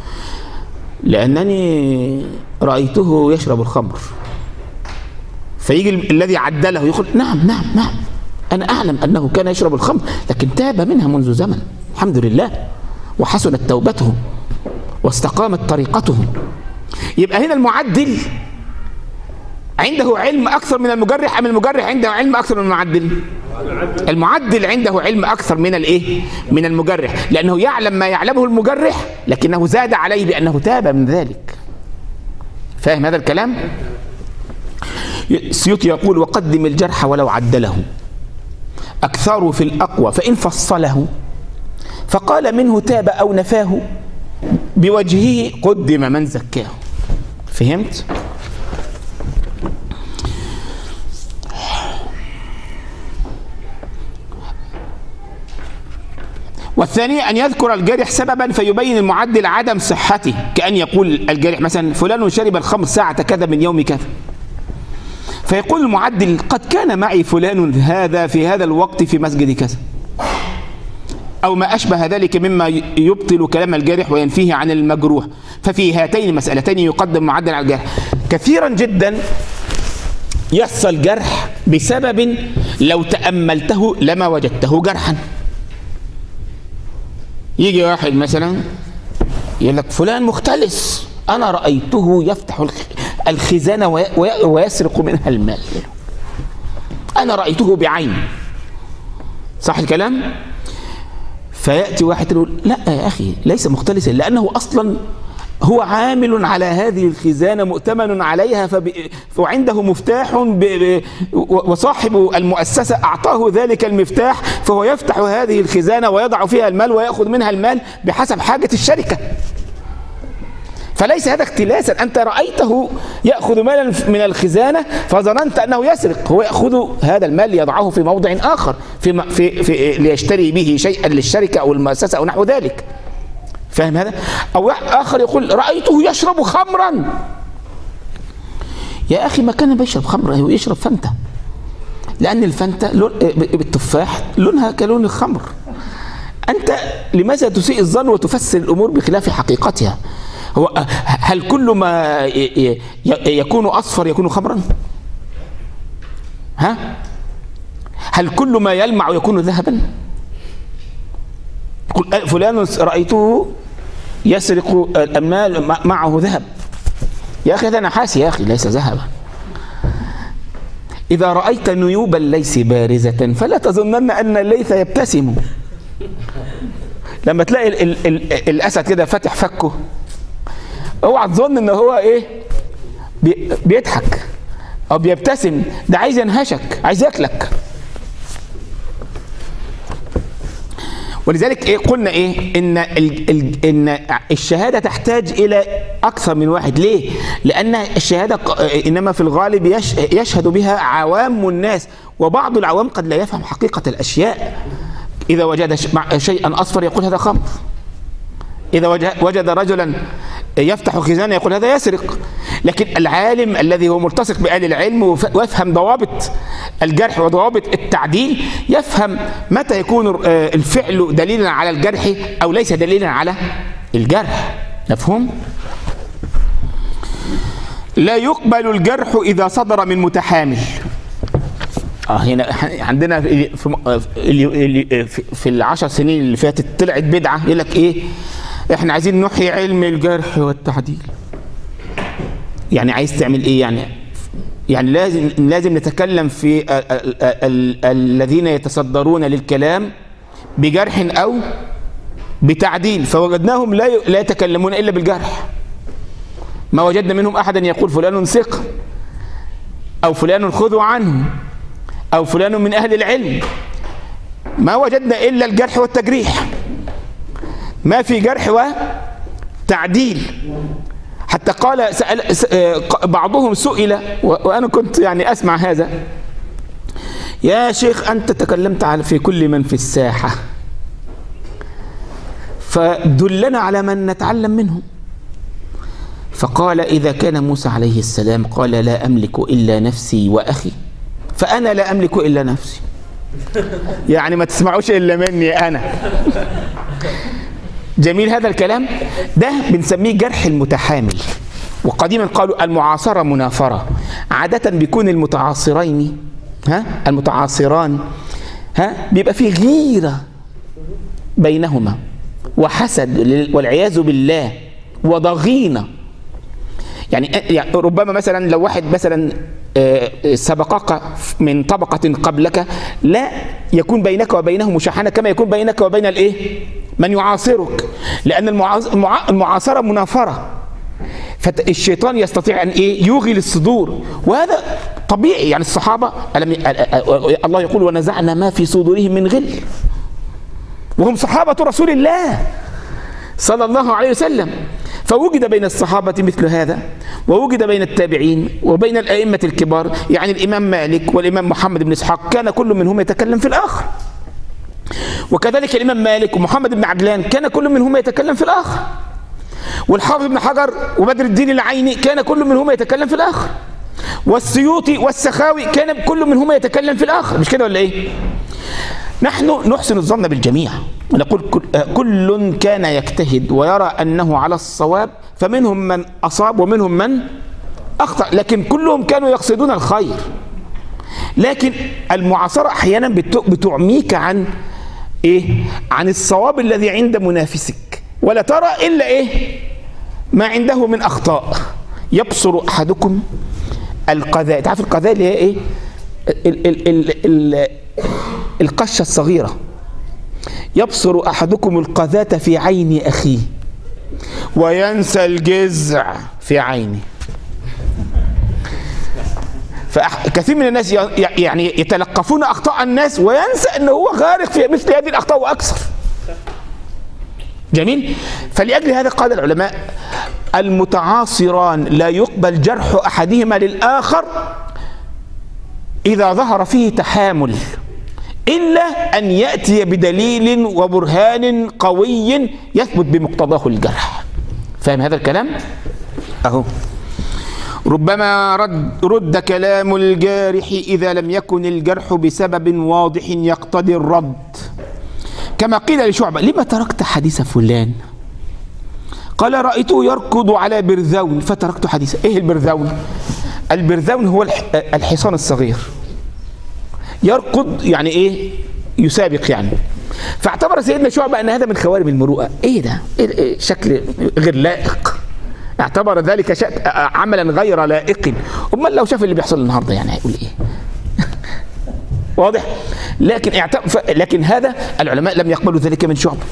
لأنني رأيته يشرب الخمر. فيجي الذي عدله يقول نعم نعم نعم أنا أعلم أنه كان يشرب الخمر لكن تاب منها منذ زمن الحمد لله وحسنت توبته واستقامت طريقته. يبقى هنا المعدل عنده علم أكثر من المجرح أم المجرح عنده علم أكثر من المعدل؟ المعدل عنده علم أكثر من الإيه؟ من المجرح، لأنه يعلم ما يعلمه المجرح لكنه زاد عليه بأنه تاب من ذلك. فاهم هذا الكلام؟ السيوطي يقول: وقدم الجرح ولو عدله، أكثر في الأقوى فإن فصله فقال منه تاب أو نفاه، بوجهه قدم من زكاه. فهمت؟ والثاني أن يذكر الجارح سببا فيبين المعدل عدم صحته، كأن يقول الجارح مثلا: فلان شرب الخمر ساعة كذا من يوم كذا، فيقول المعدل: قد كان معي فلان هذا في هذا الوقت في مسجد كذا، أو ما أشبه ذلك مما يبطل كلام الجارح وينفيه عن المجروح. ففي هاتين المسألتين يقدم معدل على الجرح. كثيرا جدا يحصل جرح بسبب لو تأملته لما وجدته جرحا. يجي واحد مثلا يقول لك: فلان مختلس، أنا رأيته يفتح الخزانة ويسرق منها المال، أنا رأيته بعين. صح الكلام؟ فيأتي واحد يقول: لا يا أخي، ليس مختلسا، لأنه أصلا هو عامل على هذه الخزانة مؤتمن عليها، فب... وعنده مفتاح ب... ب... وصاحب المؤسسة أعطاه ذلك المفتاح، فهو يفتح هذه الخزانة ويضع فيها المال ويأخذ منها المال بحسب حاجة الشركة. فليس هذا اختلاسا، أنت رأيته يأخذ مالا من الخزانة فظننت أنه يسرق، هو يأخذ هذا المال يضعه في موضع آخر في في في ليشتري به شيئا للشركة أو المؤسسة أو نحو ذلك. فاهم هذا؟ أو آخر يقول: رأيته يشرب خمرا. يا أخي ما كان بيشرب خمر، هو يشرب فانتا، لأن الفانتا لون بالتفاح لونها كلون الخمر. أنت لماذا تسيء الظن وتفسر الأمور بخلاف حقيقتها؟ هو هل كل ما يكون أصفر يكون خمرا؟ ها؟ هل كل ما يلمع يكون ذهبا؟ يقول: فلان رأيته يسرق الأموال معه ذهب. يا أخي هذا نحاس يا أخي، ليس ذهبا. إذا رأيت نيوب الليث بارزة فلا تظنن أن الليث يبتسم. لما تلاقي ال ال ال الأسد كده فاتح فكه، اوعى تظن ان هو ايه بي بيضحك او بيبتسم، ده عايز ينهشك، عايز ياكلك. ولذلك ايه قلنا ايه ان ال ال ان الشهاده تحتاج الى اكثر من واحد. ليه؟ لان الشهاده انما في الغالب يش يشهد بها عوام الناس، وبعض العوام قد لا يفهم حقيقه الاشياء. اذا وجد شيئا اصفر يقول هذا خمر، إذا وجد رجلا يفتح خزانة يقول هذا يسرق. لكن العالم الذي هو ملتصق بأهل العلم ويفهم ضوابط الجرح وضوابط التعديل، يفهم متى يكون الفعل دليلا على الجرح أو ليس دليلا على الجرح. مفهوم؟ لا يقبل الجرح إذا صدر من متحامل. اه هنا عندنا في في العشر سنين اللي فاتت طلعت بدعة، يقول لك ايه؟ احنا عايزين نحيي علم الجرح والتعديل. يعني عايز تعمل ايه يعني؟ يعني لازم لازم نتكلم في الذين يتصدرون للكلام بجرح او بتعديل، فوجدناهم لا لا يتكلمون الا بالجرح. ما وجدنا منهم احدا يقول فلان ثقة او فلان خذوا عنه او فلان من اهل العلم. ما وجدنا الا الجرح والتجريح، ما في جرح وتعديل. حتى قال سأل بعضهم سئل وأنا كنت يعني أسمع هذا: يا شيخ أنت تكلمت على في كل من في الساحة، فدلنا على من نتعلم منهم. فقال: إذا كان موسى عليه السلام قال لا أملك إلا نفسي وأخي، فأنا لا أملك إلا نفسي. يعني ما تسمعوش إلا مني أنا. جميل هذا الكلام. ده بنسميه جرح المتحامل. وقديما قالوا المعاصرة منافرة. عادة بيكون المتعاصرين ها المتعاصران ها بيبقى فيه غيرة بينهما وحسد والعياذ بالله وضغينة. يعني ربما مثلا لو واحد مثلا سبقك من طبقة قبلك لا يكون بينك وبينه مشاحنة كما يكون بينك وبين الايه من يعاصرك، لأن المعاصرة منافرة، فالشيطان يستطيع أن إيه يوغي للصدور، وهذا طبيعي. يعني الصحابة الله يقول ونزعنا ما في صدورهم من غل، وهم صحابة رسول الله صلى الله عليه وسلم. فوجد بين الصحابة مثل هذا، ووجد بين التابعين وبين الأئمة الكبار. يعني الإمام مالك والإمام محمد بن إسحاق كان كل منهم يتكلم في الآخر، وكذلك الإمام مالك ومحمد بن عجلان كان كل منهم يتكلم في الآخر، والحافظ بن حجر وبدر الدين العيني كان كل منهم يتكلم في الآخر، والسيوطي والسخاوي كان كل منهم يتكلم في الآخر. مش كده ولا إيه؟ نحن نحسن الظن بالجميع ونقول كل كان يجتهد ويرى أنه على الصواب، فمنهم من أصاب ومنهم من أخطأ، لكن كلهم كانوا يقصدون الخير. لكن المعاصرة أحيانا بتعميك عن إيه؟ عن الصواب الذي عند منافسك، ولا ترى إلا إيه؟ ما عنده من أخطاء. يبصر أحدكم القذاء، تعرف القذاء اللي هي إيه؟ ال ال ال ال القشة الصغيرة. يبصر أحدكم القذاة في عين أخيه وينسى الجزع في عينه. فكثير من الناس يعني يتلقفون أخطاء الناس وينسى أنه هو غارق في مثل هذه الأخطاء وأكثر. جميل. فلأجل هذا قال العلماء المتعاصران لا يقبل جرح أحدهما للآخر إذا ظهر فيه تحامل، إلا أن يأتي بدليل وبرهان قوي يثبت بمقتضاه الجرح. فاهم هذا الكلام؟ أهو ربما رد, رد كلام الجارح إذا لم يكن الجرح بسبب واضح يقتضي الرد، كما قيل لشعبة لما تركت حديث فلان؟ قال رأيته يركض على برذون فتركت حديثه. إيه البرذون؟ البرذون هو الحصان الصغير، يركض يعني إيه؟ يسابق يعني. فاعتبر سيدنا شعبة أن هذا من خوارم المروءة. إيه ده؟ إيه شكل غير لائق، اعتبر ذلك شك... عملا غير لائق. أمال لو شاف اللي بيحصل النهارده يعني هيقول إيه؟ واضح؟ لكن اعتبر ف... لكن هذا العلماء لم يقبلوا ذلك من شعبة،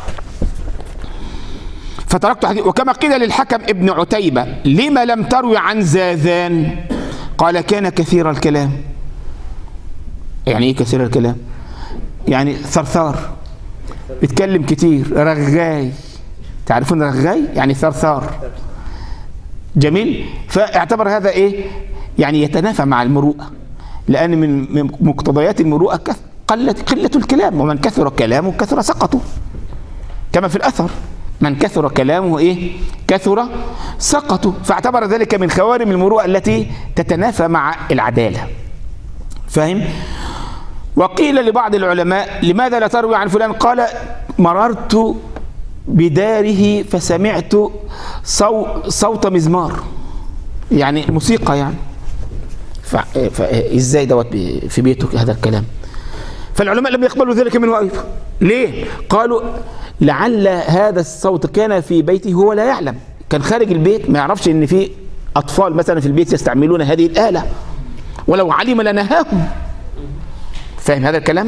فتركت حديث. وكما قيل للحكم ابن عتيبة لما لم تروي عن زاذان؟ قال كان كثير الكلام. يعني ايه كثير الكلام؟ يعني ثرثار، بيتكلم كتير، رغاي. تعرفون رغاي؟ يعني ثرثار. جميل. فاعتبر هذا ايه؟ يعني يتنافى مع المروءة، لأن من مقتضيات المروءة قلة قلة الكلام، ومن كثر كلامه كثر سقطه، كما في الأثر من كثر كلامه ايه؟ كثر سقطه. فاعتبر ذلك من خوارم المروءة التي تتنافى مع العدالة. فاهم؟ وقيل لبعض العلماء لماذا لا تروي عن فلان؟ قال مررت بداره فسمعت صو صوت مزمار، يعني موسيقى يعني. فازاي دوت في بيته هذا الكلام؟ فالعلماء لم يقبلوا ذلك منه ايضا. ليه؟ قالوا لعل هذا الصوت كان في بيته هو لا يعلم، كان خارج البيت ما يعرفش ان في اطفال مثلا في البيت يستعملون هذه الآلة، ولو علم لنهاهم. فاهم هذا الكلام؟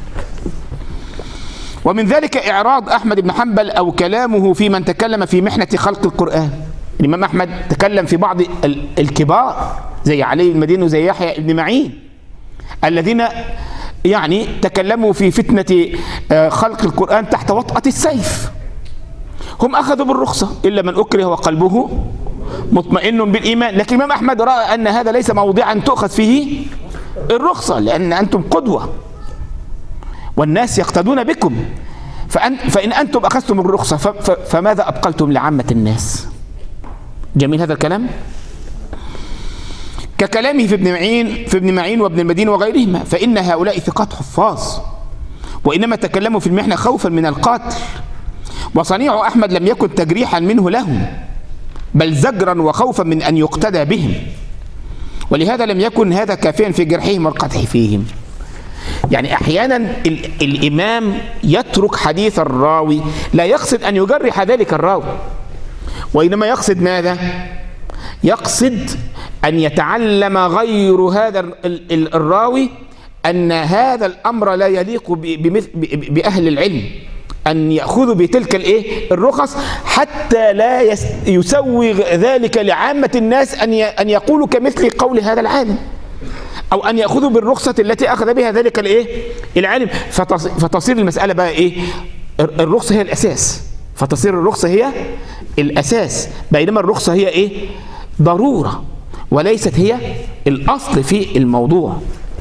ومن ذلك إعراض أحمد بن حنبل أو كلامه في من تكلم في محنة خلق القرآن. الإمام أحمد تكلم في بعض الكبار زي علي المديني وزي يحيى بن معين الذين يعني تكلموا في فتنة خلق القرآن تحت وطأة السيف. هم أخذوا بالرخصة إلا من أكره وقلبه مطمئن بالإيمان. لكن الإمام أحمد رأى أن هذا ليس موضعا تؤخذ فيه الرخصة، لأن أنتم قدوة والناس يقتدون بكم، فأن فإن أنتم أخذتم الرخصة فماذا أبقلتم لعامة الناس؟ جميل هذا الكلام؟ ككلامه في ابن معين في ابن معين وابن المديني وغيرهما، فإن هؤلاء ثقات حفاظ، وإنما تكلموا في المحنة خوفا من القاتل. وصنيع أحمد لم يكن تجريحا منه لهم، بل زجرا وخوفا من أن يقتدى بهم، ولهذا لم يكن هذا كافيا في جرحهم والقدح فيهم. يعني أحيانا الإمام يترك حديث الراوي لا يقصد أن يجرح ذلك الراوي، وإنما يقصد ماذا؟ يقصد أن يتعلم غير هذا الراوي أن هذا الأمر لا يليق بأهل العلم، أن يأخذوا بتلك الإيه الرخص حتى لا يسوي ذلك لعامة الناس أن أن يقولوا كمثل قول هذا العالم، أو أن يأخذوا بالرخصة التي أخذ بها ذلك الإيه العالم، فتصير المسألة بقى إيه؟ الرخصة هي الأساس، فتصير الرخصة هي الأساس، بينما الرخصة هي إيه؟ ضرورة وليست هي الأصل في الموضوع.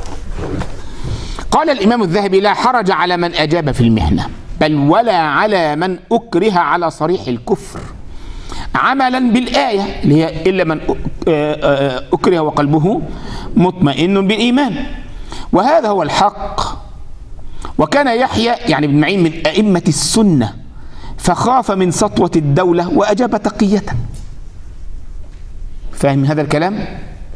قال الإمام الذهبي: لا حرج على من أجاب في المحنة، بل ولا على من أكره على صريح الكفر عملا بالآية اللي هي إلا من أكره وقلبه مطمئن بالإيمان، وهذا هو الحق. وكان يحيى يعني بن معين من أئمة السنة، فخاف من سطوة الدولة وأجاب تقية. فاهم هذا الكلام؟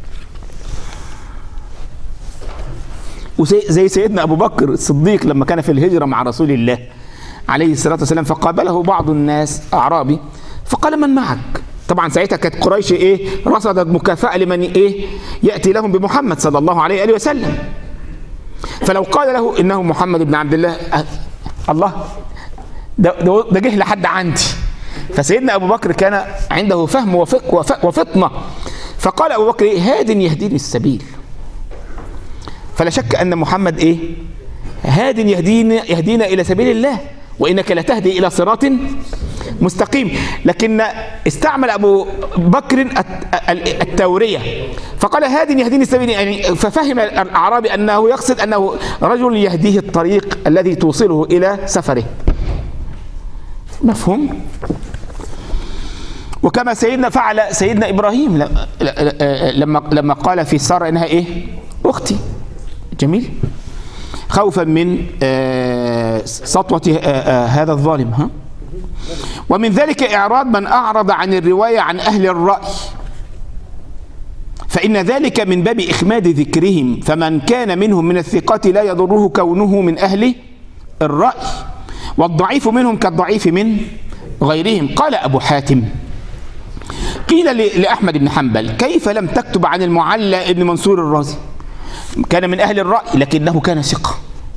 وزي سيدنا أبو بكر الصديق لما كان في الهجرة مع رسول الله عليه الصلاة والسلام، فقابله بعض الناس أعرابي فقال: من معك؟ طبعا ساعتها كانت قريش إيه رصدت مكافأة لمن إيه يأتي لهم بمحمد صلى الله عليه وآله وسلم، فلو قال له إنه محمد بن عبد الله، الله ده, ده جه لحد عندي. فسيدنا أبو بكر كان عنده فهم وفقه وفطنة، فقال أبو بكر: هاد يهديني السبيل. فلا شك أن محمد إيه هاد يهدينا, يهدينا إلى سبيل الله، وإنك لتهدي إلى صراط مستقيم. لكن استعمل أبو بكر التورية فقال: هاد يهديني السبيل، يعني ففهم الأعرابي أنه يقصد أنه رجل يهديه الطريق الذي توصله إلى سفره. مفهوم؟ وكما سيدنا فعل سيدنا إبراهيم لما لما قال في سارة إنها إيه أختي. جميل. خوفا من سطوة هذا الظالم. ها؟ ومن ذلك إعراض من أعرض عن الرواية عن أهل الرأي، فإن ذلك من باب إخماد ذكرهم، فمن كان منهم من الثقات لا يضره كونه من أهل الرأي، والضعيف منهم كالضعيف من غيرهم. قال أبو حاتم: قيل لأحمد بن حنبل: كيف لم تكتب عن المعلى ابن منصور الرازي؟ كان من أهل الرأي لكنه كان ثقة.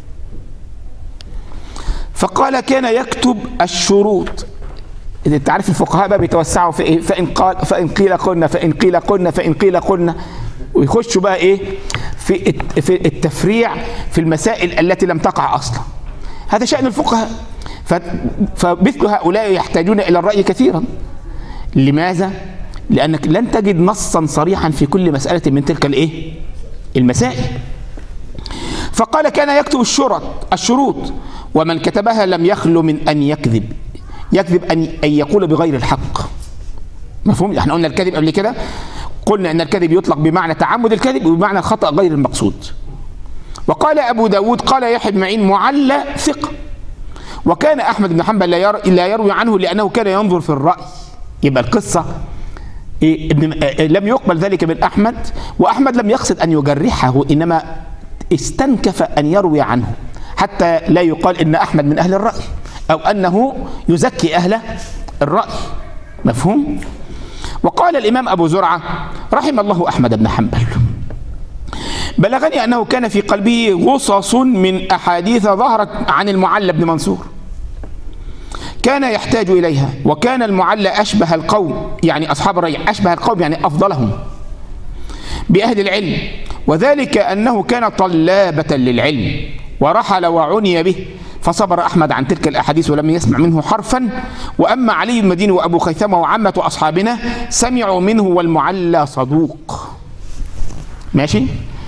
فقال: كان يكتب الشروط. انت عارف الفقهاء بقى بيتوسعوا في ايه؟ فإن قال فإن قيل قلنا فإن قيل قلنا فإن قيل قلنا، ويخشوا بقى ايه في في التفريع في المسائل التي لم تقع اصلا. هذا شأن الفقهاء. فمثل هؤلاء يحتاجون إلى الرأي كثيرا. لماذا؟ لأنك لن تجد نصا صريحا في كل مسألة من تلك الايه المسائل. فقال: كان يكتب الشروط الشروط ومن كتبها لم يخلو من أن يكذب يكذب أن أن يقول بغير الحق. مفهوم؟ احنا قلنا الكذب قبل كده، قلنا أن الكذب يطلق بمعنى تعمد الكذب وبمعنى الخطأ غير المقصود. وقال أبو داود: قال يحيى بن معين: معلى ثقة. وكان أحمد بن حنبل لا يروي عنه لأنه كان ينظر في الرأي. يبقى القصة إيه؟ لم يقبل ذلك من أحمد، وأحمد لم يقصد أن يجرحه، إنما استنكف أن يروي عنه حتى لا يقال إن أحمد من أهل الرأي أو أنه يزكي أهل الرأي. مفهوم؟ وقال الإمام أبو زرعة رحم الله أحمد بن حنبل: بلغني أنه كان في قلبه غصص من أحاديث ظهرت عن المعلى بن منصور كان يحتاج إليها، وكان المعلى أشبه القوم، يعني أصحاب الرأي أشبه القوم يعني أفضلهم بأهل العلم، وذلك أنه كان طلابة للعلم ورحل وعني به، فصبر أحمد عن تلك الأحاديث ولم يسمع منه حرفا. وأما علي بن المديني وأبو خيثمة وعامة أصحابنا سمعوا منه، والمعلى صدوق. ماشي؟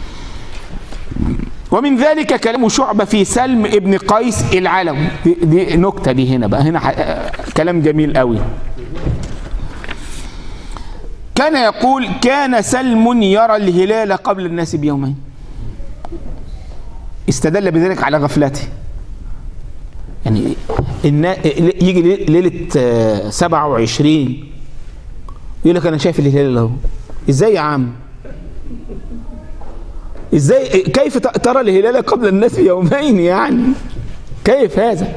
ومن ذلك كلام شعبة في سلم ابن قيس العلوي. دي, دي نكتة دي هنا بقى، هنا كلام جميل قوي. كان يقول: كان سلم يرى الهلال قبل الناس بيومين. استدل بذلك على غفلته. يعني يجي ليلة سبعة وعشرين يقول لك أنا شايف الهلال اهو. إزاي يا عم؟ إزاي؟ كيف ترى الهلال قبل الناس بيومين يعني؟ كيف هذا؟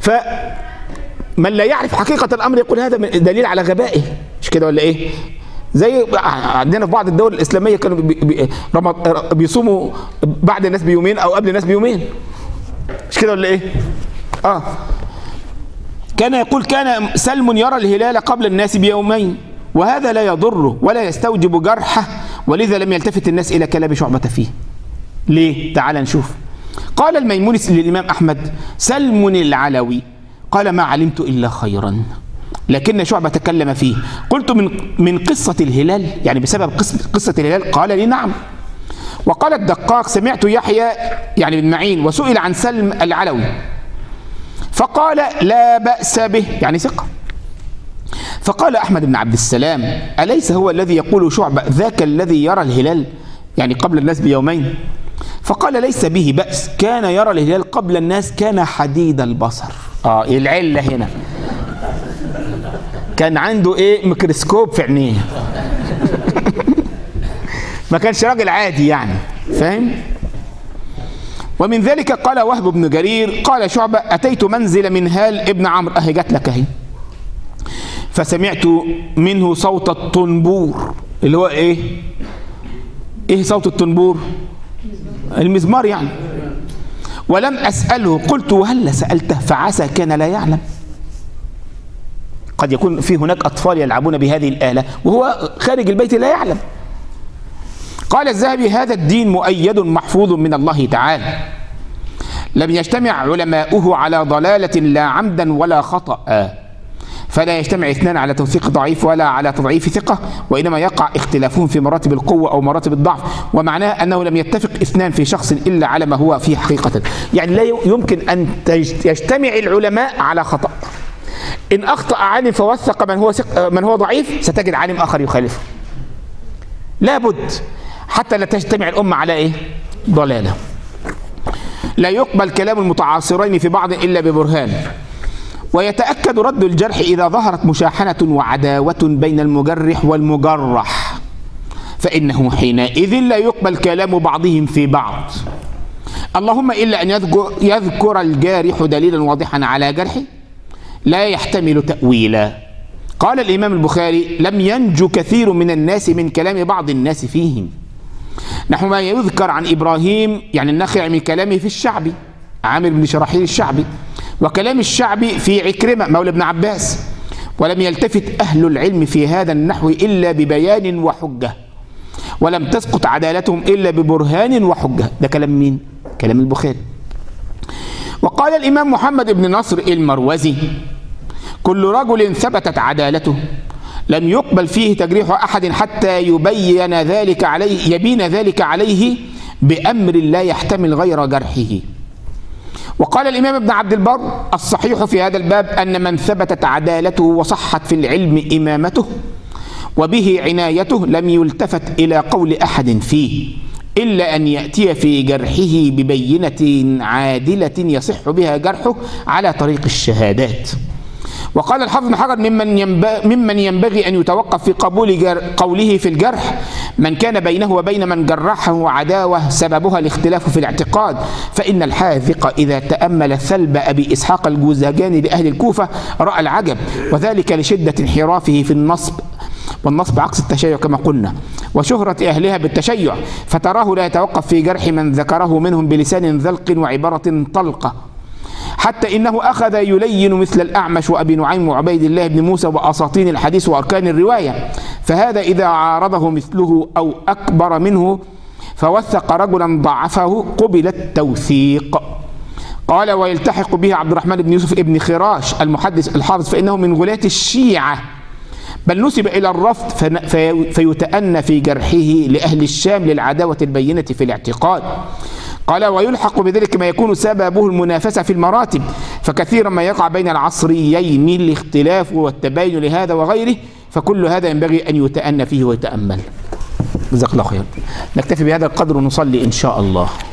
فمن لا يعرف حقيقة الأمر يقول هذا دليل على غبائه، مش كده ولا إيه؟ زي عندنا في بعض الدول الاسلاميه كانوا بي بي بيصوموا بعد الناس بيومين او قبل الناس بيومين، مش كده ولا ايه؟ اه كان يقول كان سلم يرى الهلال قبل الناس بيومين وهذا لا يضره ولا يستوجب جرحه، ولذا لم يلتفت الناس الى كلام شعبة فيه. ليه؟ تعال نشوف. قال الميموني للامام احمد: سلم العلوي قال: ما علمت الا خيرا، لكن شعبة تكلم فيه. قلت: من من قصة الهلال، يعني بسبب قصة الهلال؟ قال لي: نعم. وقال الدقاق: سمعت يحيى يعني بن معين وسئل عن سلم العلوي فقال: لا بأس به، يعني ثقة. فقال أحمد بن عبد السلام: أليس هو الذي يقول شعبة ذاك الذي يرى الهلال يعني قبل الناس بيومين؟ فقال: ليس به بأس، كان يرى الهلال قبل الناس، كان حديد البصر. اه العلة هنا كان عنده ايه؟ ميكروسكوب في عينيه ما كانش راجل عادي يعني، فاهم؟ ومن ذلك قال وهب بن جرير قال شعبة: أتيت منزل منهال ابن عمرو، أهي جات لك أهي، فسمعت منه صوت الطنبور، اللي هو إيه؟ إيه صوت الطنبور؟ المزمار يعني. ولم أسأله، قلت: وهل سألته؟ فعسى كان لا يعلم. قد يكون في هناك أطفال يلعبون بهذه الآلة وهو خارج البيت لا يعلم. قال الذهبي: هذا الدين مؤيد محفوظ من الله تعالى، لم يجتمع علماؤه على ضلالة لا عمدا ولا خطأ، فلا يجتمع اثنان على توثيق ضعيف ولا على تضعيف ثقة، وإنما يقع اختلافهم في مراتب القوة أو مراتب الضعف، ومعناه أنه لم يتفق اثنان في شخص إلا على ما هو فيه حقيقة. يعني لا يمكن أن يجتمع العلماء على خطأ. إن أخطأ عالم فوثق من هو من هو ضعيف، ستجد عالم آخر يخالفه. لابد حتى لا تجتمع الأمة على إيه؟ ضلالة. لا يقبل كلام المتعاصرين في بعض إلا ببرهان. ويتأكد رد الجرح إذا ظهرت مشاحنة وعداوة بين المجرح والمجرح، فإنه حينئذ لا يقبل كلام بعضهم في بعض، اللهم إلا أن يذكر, يذكر الجارح دليلا واضحا على جرحه لا يحتمل تأويلا. قال الإمام البخاري: لم ينجو كثير من الناس من كلام بعض الناس فيهم، نحو ما يذكر عن إبراهيم يعني النخعي من كلامه في الشعبي، عامر بن شراحيل الشعبي، وكلام الشعبي في عكرمة مولى ابن عباس، ولم يلتفت أهل العلم في هذا النحو إلا ببيان وحجة، ولم تسقط عدالتهم إلا ببرهان وحجة. ده كلام مين؟ كلام البخاري. وقال الإمام محمد بن نصر المروزي: كل رجل ثبتت عدالته لم يقبل فيه تجريح أحد حتى يبين ذلك عليه يبين ذلك عليه بأمر لا يحتمل غير جرحه. وقال الإمام ابن عبد البر: الصحيح في هذا الباب أن من ثبتت عدالته وصحت في العلم إمامته وبه عنايته لم يلتفت إلى قول أحد فيه إلا أن يأتي في جرحه ببينة عادلة يصح بها جرحه على طريق الشهادات. وقال الحافظ بن حجر: ممن ينبغي, ممن ينبغي أن يتوقف في قبول قوله في الجرح من كان بينه وبين من جرحه عداوة سببها الاختلاف في الاعتقاد، فإن الحاذق إذا تأمل ثلب أبي إسحاق الجوزجاني لأهل الكوفة رأى العجب، وذلك لشدة انحرافه في النصب، والنصب عكس التشيع كما قلنا، وشهرة أهلها بالتشيع، فتراه لا يتوقف في جرح من ذكره منهم بلسان ذلق وعبارة طلقة، حتى إنه أخذ يلين مثل الأعمش وأبي نعيم وعبيد الله بن موسى وأساطين الحديث وأركان الرواية، فهذا إذا عارضه مثله أو أكبر منه فوثق رجلا ضعفه قبل التوثيق. قال: ويلتحق به عبد الرحمن بن يوسف ابن خراش المحدث الحافظ، فإنه من غلاة الشيعة، بل نسب إلى الرفض فيتأنى في جرحه لأهل الشام للعداوة البينة في الاعتقاد. قال: ويلحق بذلك ما يكون سببه المنافسة في المراتب، فكثيرا ما يقع بين العصريين الاختلاف والتباين لهذا وغيره، فكل هذا ينبغي أن يتأنى فيه ويتأمل. جزاك الله خير. نكتفي بهذا القدر ونصلي إن شاء الله.